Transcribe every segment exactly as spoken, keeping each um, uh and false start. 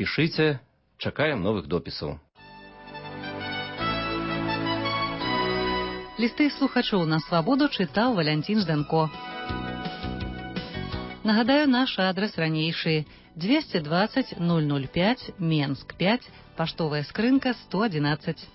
пішыце, чакаем новых допісаў. Лісты слухачоў на свабоду чытаў Валянцін Жданко. Нагадаю, наш адрес ранейшы двести двадцать ноль ноль пять, Менск пять, паштовая скрынка сто одиннадцать.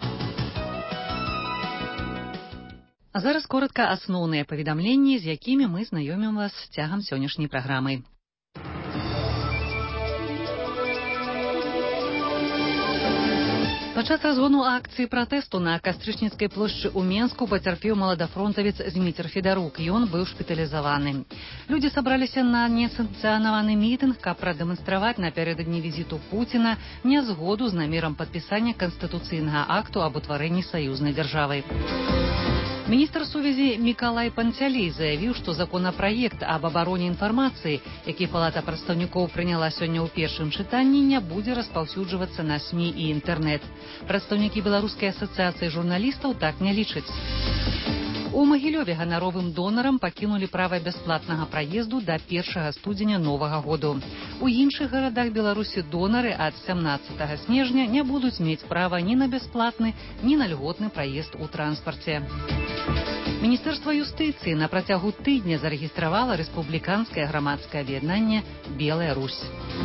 А зараз коротка асноўныя паведамленні, з якімі мы знаёмім вас цягам сённяшняй праграмы. Падчас разгону акцыі пратэсту на Кастрычніцкай плошчы ў Менску пацярпеў маладафронтавец Зміцер Федарук. Ён быў шпіталізаваны. Людзі сабраліся на несанкцыянаваны мітынг, каб прадэманстраваць напярэдадні візіту Пуціна нязгоду з намерам падпісання канстытуцыйнага акту аб утварэнні саюзнай дзяржавы. Міністр сувязі Мікалай Панцялей заявіў, што законапраект аб абароне інфармацыі, які Палата прадстаўнікоў прыняла сёння ў першым чытанні, не будзе распаўсюджвацца на СМІ і інтэрнэт. Прадстаўнікі Беларускай асацыяцыі журналістаў так не лічаць. У Магілёве ганаровым донарам пакінулі права бясплатнага праезду да першага студзеня новага году. У іншых гарадах Беларусі донары ад сямнаццатага снежня не будуць мець права ні на бясплатны, ні на льготны праезд у транспарце. Міністэрства юстыцыі на працягу тыдня зарэгістравала рэспубліканскае грамадскае аб'яднанне «Белая Русь».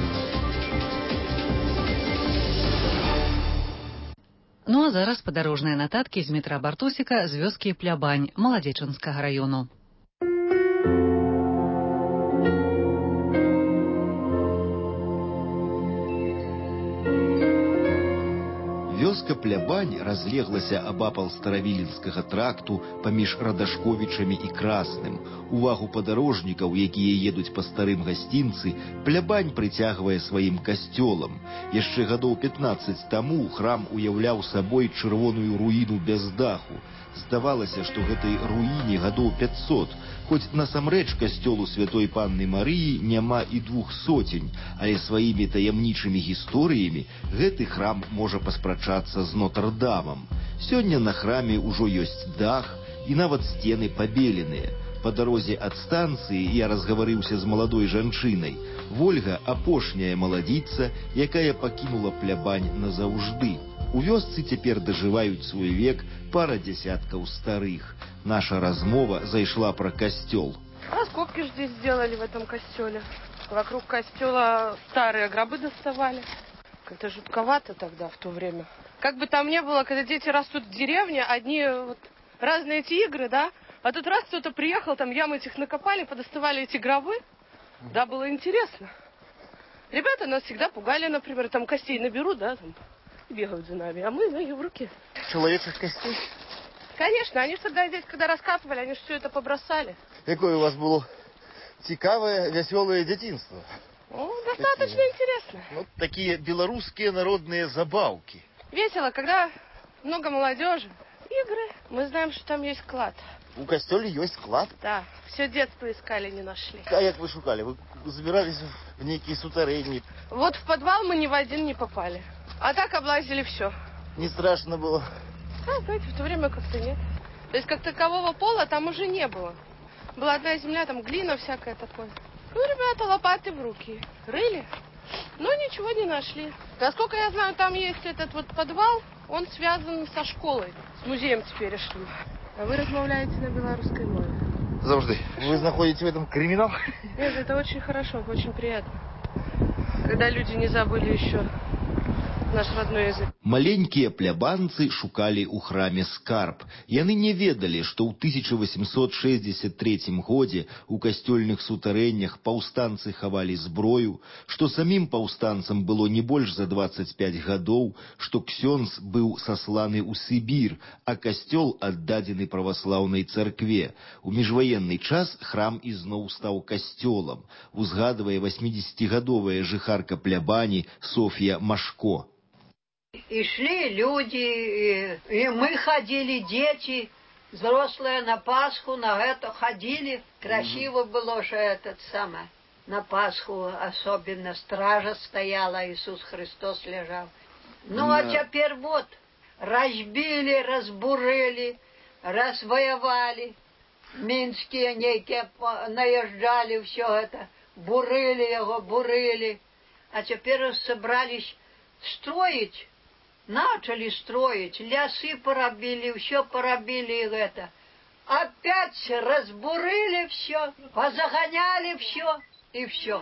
Ну а зараз падарожныя нататкі з метра Бартосіка з вёскі Плябань Маладзечанскага раёну. Вёска Плябань разлеглася абапал старавіленскага тракту паміж Радашковічамі і Красным. Увагу падарожнікаў, якія едуць па старым гасцінцы, Плябань прыцягвае сваім касцёлам. Яшчэ гадоў пятнаццаць таму храм уяўляў сабой чырвоную руіну без даху. Здавалася, што гэтай руіне гадоў пяцьсот, хоць насамрэч касцёлу святой панны Марыі няма і двух соцень, але сваімі таямнічымі гісторыямі гэты храм можа паспрачацца з Нотр-Дамам. Сёння на храме ўжо ёсць дах і нават сцены пабеленыя. Па дарозе ад станцыі я разгаварыўся з маладой жанчынай. Вольга – апошняя маладзіца, якая пакінула Плябань назаўжды. У вёсцы цяпер дажываюць свой век пара десяткаў старых. Наша размова зайшла про костёл. Раскопки же здесь сделали в этом костеле. Вокруг костела старые гробы доставали. Как-то жутковато тогда, в то время. Как бы там ни было, когда дети растут в деревне, одни вот разные эти игры, да? А тут раз кто-то приехал, там ямы этих накопали, подоставали эти гробы. Да, было интересно. Ребята нас всегда пугали, например, там костей наберут, да, там, бегают за нами, а мы ноги в руке. Человеческих костей? Конечно, они всегда здесь, когда раскапывали, они же все это побросали. Какое у вас было цікавое, веселое детинство? Ну, достаточно такие, интересно. Вот такие белорусские народные забавки. Весело, когда много молодежи. Игры, мы знаем, что там есть клад. У костёле есть клад? Да, все детство искали, не нашли. А как вы шукали? Вы забирались в некие сутарейни? Вот в подвал мы ни в один не попали. А так облазили все. Не страшно было? Да, знаете, в то время как-то нет. То есть как такового пола там уже не было. Была одна земля, там глина всякая такое. Ну, ребята, лопаты в руки. Рыли, но ничего не нашли. Насколько я знаю, там есть этот вот подвал, он связан со школой, с музеем теперешним. А вы размовляете на белорусской мове. Завжди. Вы находите в этом криминал? Нет, это очень хорошо, очень приятно. Когда люди не забыли еще наш родной язык. Маленькія плябанцы шукалі ў храме скарб. Яны не ведалі, што ў тысяча восемьсот шэсцьдзесят трэцім годзе ў касцёльных сутарэннях паўстанцы хавалі зброю, што самім паўстанцам было не больш за дваццаць пяць гадоў, што ксёндз быў сасланы ў Сібір, а касцёл аддадзены праваслаўнай царкве. У міжваенны час храм ізноў стаў касцёлам, узгадвае васьмідзесяцігадовая жыхарка Плябані Софья Машко. И шли люди, и, и мы ходили, дети, взрослые на Пасху, на это ходили. Красиво было же этот самый. На Пасху особенно стража стояла, Иисус Христос лежал. Ну а теперь вот, разбили, разбурили, развоевали. Минские некие наезжали, все это, бурили его, бурили. А теперь собрались строить, начали строить, лесы поробили, все поробили это. Опять разбурили все, позагоняли все и все.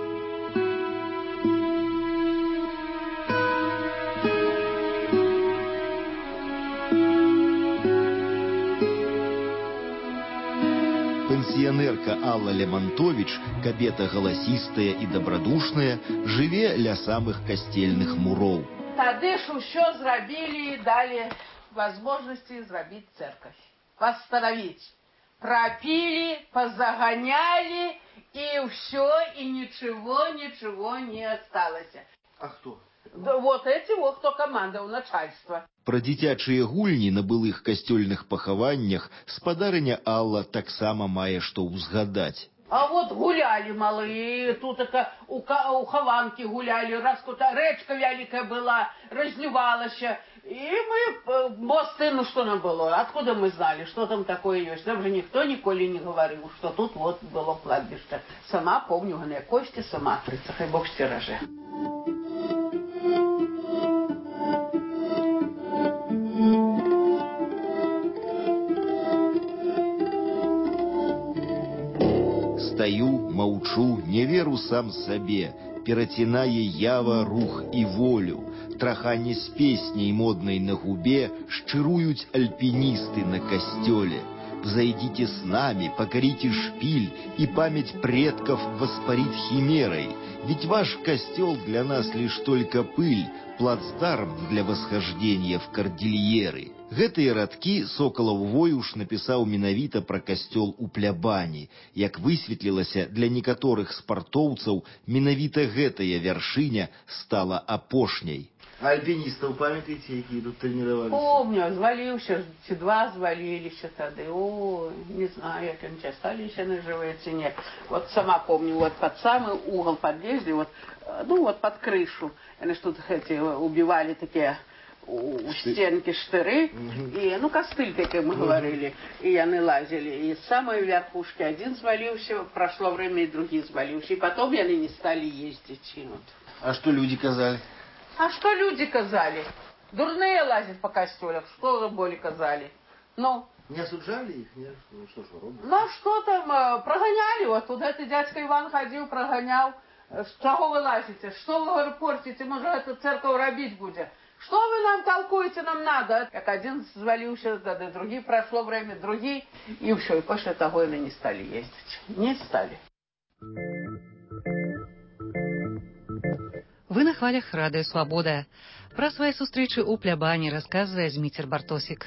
Пенсіянерка Алла Лямантович, кабета галасістая і дабрадушная, жыве ля самых касцельных муроў. Тады ж усё зрабілі і далі возможности зрабіць церковь. Восстановить. Пропили, позагоняли, и все, и ничего, ничего не осталось. А кто? Да вот эти вот, кто командовал, начальство. Пра дзіцячыя гульні на былых касцёльных пахаваннях спадарыня Алла таксама мае што ўзгадаць. А вот гуляли малые, тут это у, у Хованки гуляли, раз тут речка великая была, разливалась. И мы, мосты, ну что нам было, откуда мы знали, что там такое есть. Нам же никто николи не говорил, что тут вот было кладбище. Сама помню, гне кости, сама, хай Бог стираже. Стаю, маўчу, не веру сам сабе, перацінае ява, рух і волю. Траханне з песняй моднай на губе шчыруюць альпіністы на касцёле. Взойдите с нами, покорите шпиль, и память предков воспарит химерой. Ведь ваш костел для нас лишь только пыль, плацдарм для восхождения в кордильеры. Гэтыя радкі Сокалаў Воюш напісаў менавіта пра касцёл у Плябані. Як высветлілася, для некаторых спартоўцаў менавіта гэтая вяршыня стала апошняй. А альпинистов памятаете, якія тут тренировались? Помню, звалился, ці два звалились тады. О, не знаю, як они остались на живые цене. Вот сама помню, вот под самый угол подъезда, вот, ну вот под крышу. Они что-то эти убивали такие у стенки штыры, и, ну, костыль, как мы говорили, и они лазили. И с самой верхушки один звалился, прошло время, и другие звалились. И потом они не стали ездить. И вот. А что люди казали? А что люди казали? Дурные лазят по костелям, что за боли казали? Ну? Не осуждали их? Нет? Ну что ж, робот? Ну что там, прогоняли, вот туда этот дядька Иван ходил, прогонял. Чего вы лазите? Что вы, говорю, портите? Может, эту церковь робить будет? Что вы нам толкуете, нам надо? Как один звалился, да, да, другие, прошло время, другие. И все, и после того они не стали ездить. Не стали. Вы на хвалях Радыё Свабода. Пра свае сустрэчы ў Плябані расказвае Зміцер Бартосік.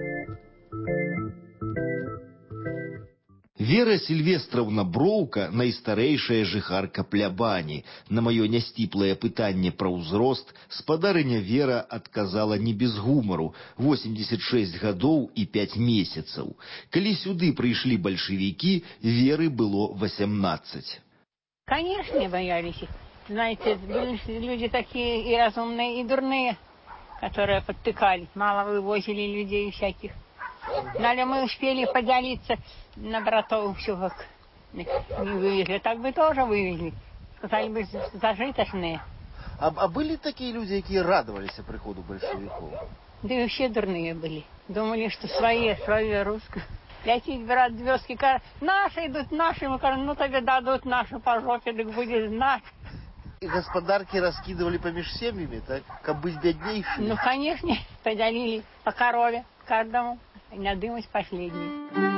Вера Сільвестраўна Броўка, найстарэйшая жыхарка Плябані. На маё нясціплае пытанне пра ўзрост спадарыня Вера адказала не без гумару: восемьдесят шесть гадоў і пять месяцаў. Калі сюды прыйшлі бальшавікі, Веры было восемнадцать. Конечно, боялись. Знаете, были люди такие и разумные, и дурные, которые подтыкали. Мало вывозили людей всяких. Но мы успели поделиться на братов, все как не вывезли. Так бы тоже вывезли. Сказали бы зажиточные. А, а были такие люди, которые радовались приходу большевиков? Да и вообще дурные были. Думали, что свои, свои русские. Летит, брат, звездки, говорят, наши идут, наши. Мы говорим, ну тебе дадут наши по жопе, так будет наш. И господарки раскидывали помеж семьями, так? Как быть беднейшими? Ну, конечно, поделили по корове каждому. И надымать последний.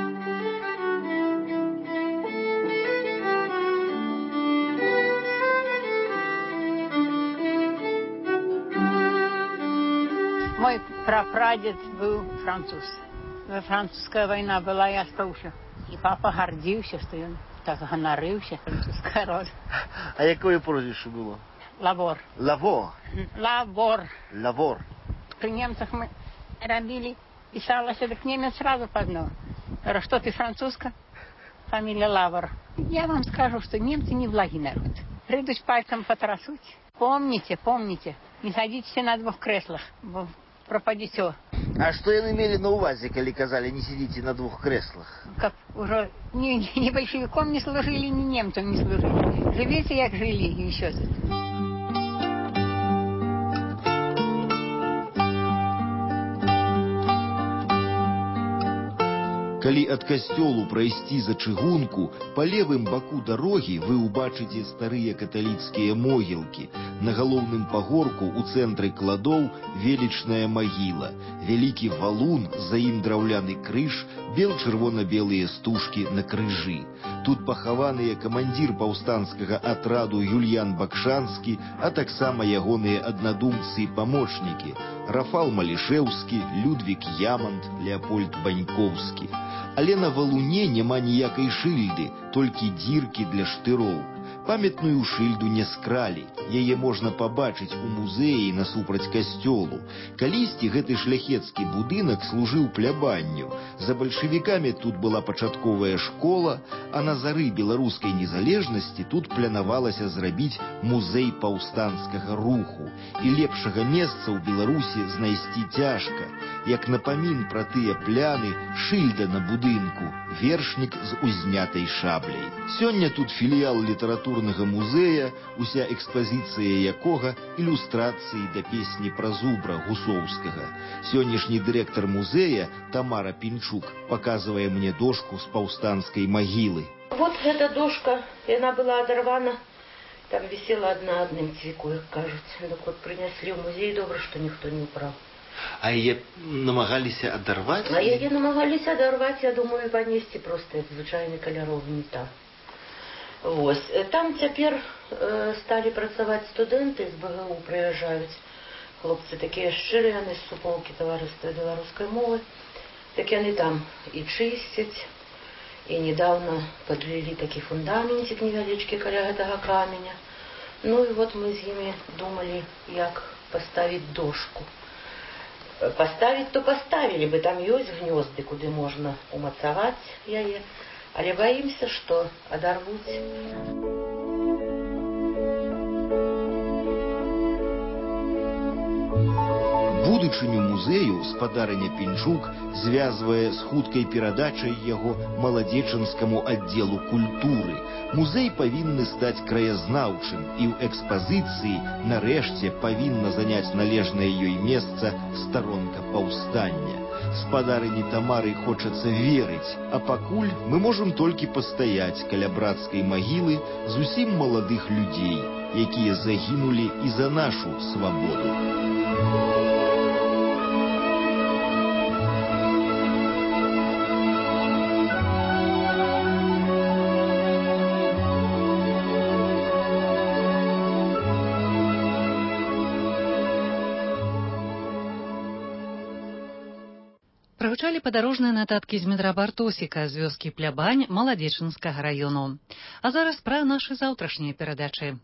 Мой прапрадед был француз. Французская война была, я остался. И папа гордился, что он так гонорился, французская рода. А якое прозвище было? Лавор. Лавор? Лавор. Лавор. При немцах мы робили, писалось, так немец сразу познал. Говорю, что ты французка? Фамилия Лавор. Я вам скажу, что немцы не благий народ. Придут пальцем потрясуть. Помните, помните, не садитесь на двух креслах, пропадете. А что они имели на увазе, коли казали, не сидите на двух креслах? Как уже ни, ни большевиком не служили, ни немцам не служили. Живите, как жили, и еще. Калі ад касцёлу прайсці за чыгунку, па левым баку дарогі вы ўбачыце старыя каталіцкія могілкі. На галоўным пагорку ў цэнтры кладоў велічная магіла, вялікі валун, за ім драўляны крыж, бел-чырвона-белыя стужкі на крыжы. Тут пахаваныя камандзір паўстанцкага атраду Юльян Бакшанскі, а таксама ягоныя аднадумцы і памочнікі Рафал Малішэўскі, Людвік Ямант, Леапольд Банькоўскі. Але на валуне няма ніякай шыльды, толькі дзіркі для штыроў. Памятную шыльду не скралі, яе можна пабачыць у музеі насупраць касцёлу. Калісьці гэты шляхецкі будынак служыў плябанню. За бальшавікамі тут была пачатковая школа, а на зары беларускай незалежнасці тут планавалася зрабіць музей паўстанцкага руху. І лепшага месца ў Беларусі знайсці цяжка. Як напамін пра тыя пляны, шыльда на будынку, вершнік з узнятай шабляй. Сёння тут філіял літаратурнага музея, уся экспазіцыя якога ілюстрацыі да песні пра зубра Гусоўскага. Сённяшні дырэктар музея Тамара Пінчук паказвае мне дошку з паўстанцкай магілы. Вот эта дошка, яна была адарвана, там висела одна адным цвіку, як кажуць. Так вот прынеслі ў музей, добра, што ніхто не ўпраў. А яе намагаліся адарваць? А яе намагаліся адарваць, я думаю, панесці проста як звычайны каляровы метал. Вось. Там цяпер э, сталі працаваць студэнты з БГУ, прыязджаюць. Хлопцы такія шчырыя, яны з суполкі таварыства беларускай мовы. Так яны там і чысцяць, і недавно подлілі такі фундаментик невялічкі каля гэтага каменя. Ну і вот мы з імі думалі, як паставіць дошку. Поставить, то поставили бы, там есть гнезды, куда можно умацаваць яе, але боимся, что оторвут. Будучыню музею спадарыня Пінчук звязвае з хуткай перадачай яго маладзечанскаму аддзелу культуры. Музей павінны стаць краязнаўчым, і ў экспазіцыі нарэшце павінна заняць належнае ёй месца старонка паўстання. Спадарыні Тамары хочацца верыць, а пакуль мы можам толькі пастаяць каля брацкай магілы зусім маладых людзей, якія загінулі і за нашу свабоду. Прагучалі падарожныя нататкі з Дмітра Бартосіка з вёскі Плябань Маладзечанскага раёну. А зараз пра нашы заўтрашнія перадачы.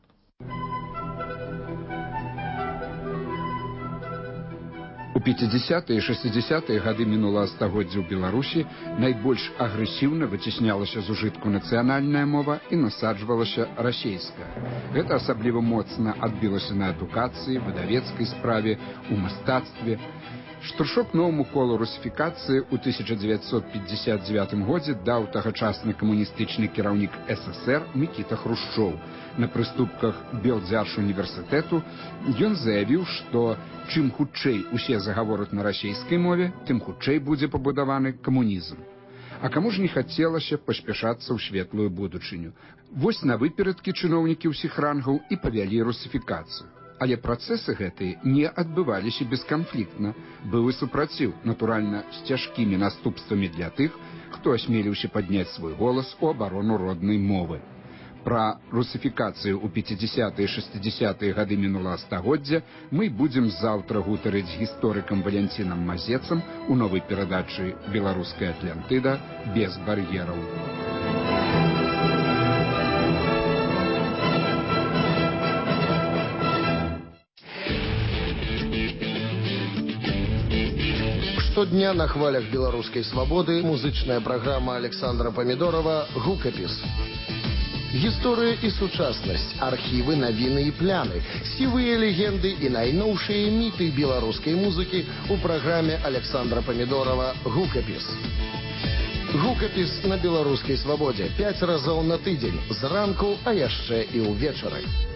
У пяцідзясятыя і шэсцідзясятыя гады мінулага стагоддзя ў Беларусі найбольш агрэсіўна выцеснялася з ужытку нацыянальная мова і насаджвалася расейская. Гэта асабліва моцна адбілася на адукацыі, выдавецкай справе, у мастацтве. Штуршок новому колу русіфікацыі ў тысяча дзевяцьсот пятьдесят девятым годзе даў тагачасны камуністычны кіраўнік СССР Мікіта Хрушчоў. На прыступках Белдзяржуніверсітэту ён заявіў, што чым хутчэй усе загавораць на расейскай мове, тым хутчэй будзе пабудаваны камунізм. А каму ж не хацелася паспяшацца ў светлую будучыню. Вось на выперадкі чыноўнікі ўсіх рангаў і павялі русіфікацыю. Але працэсы гэтыя не адбываліся бесканфліктна. Быў і супраціў, натуральна, з цяжкімі наступствамі для тых, хто асмеліўся падняць свой голас у абарону роднай мовы. Пра русіфікацыю ў пяцідзясятыя і шэсцідзясятыя гады мінулага стагоддзя мы будзем заўтра гутарыць з гісторыкам Валянцінам Мазецам у новай перадачы «Беларуская Атлантыда без бар'ераў». Штодня на хвалях беларускай свабоды музычная праграма Александра Памідорова «Гукапіс». Гісторыя і сучаснасць, архівы, навіны і пляны, сівыя легенды і найноўшыя міты беларускай музыкі ў праграме Александра Памідорова «Гукапіс». Гукапіс на беларускай свабодзе пяць разоў на тыдзень, зранку, а яшчэ і ўвечары.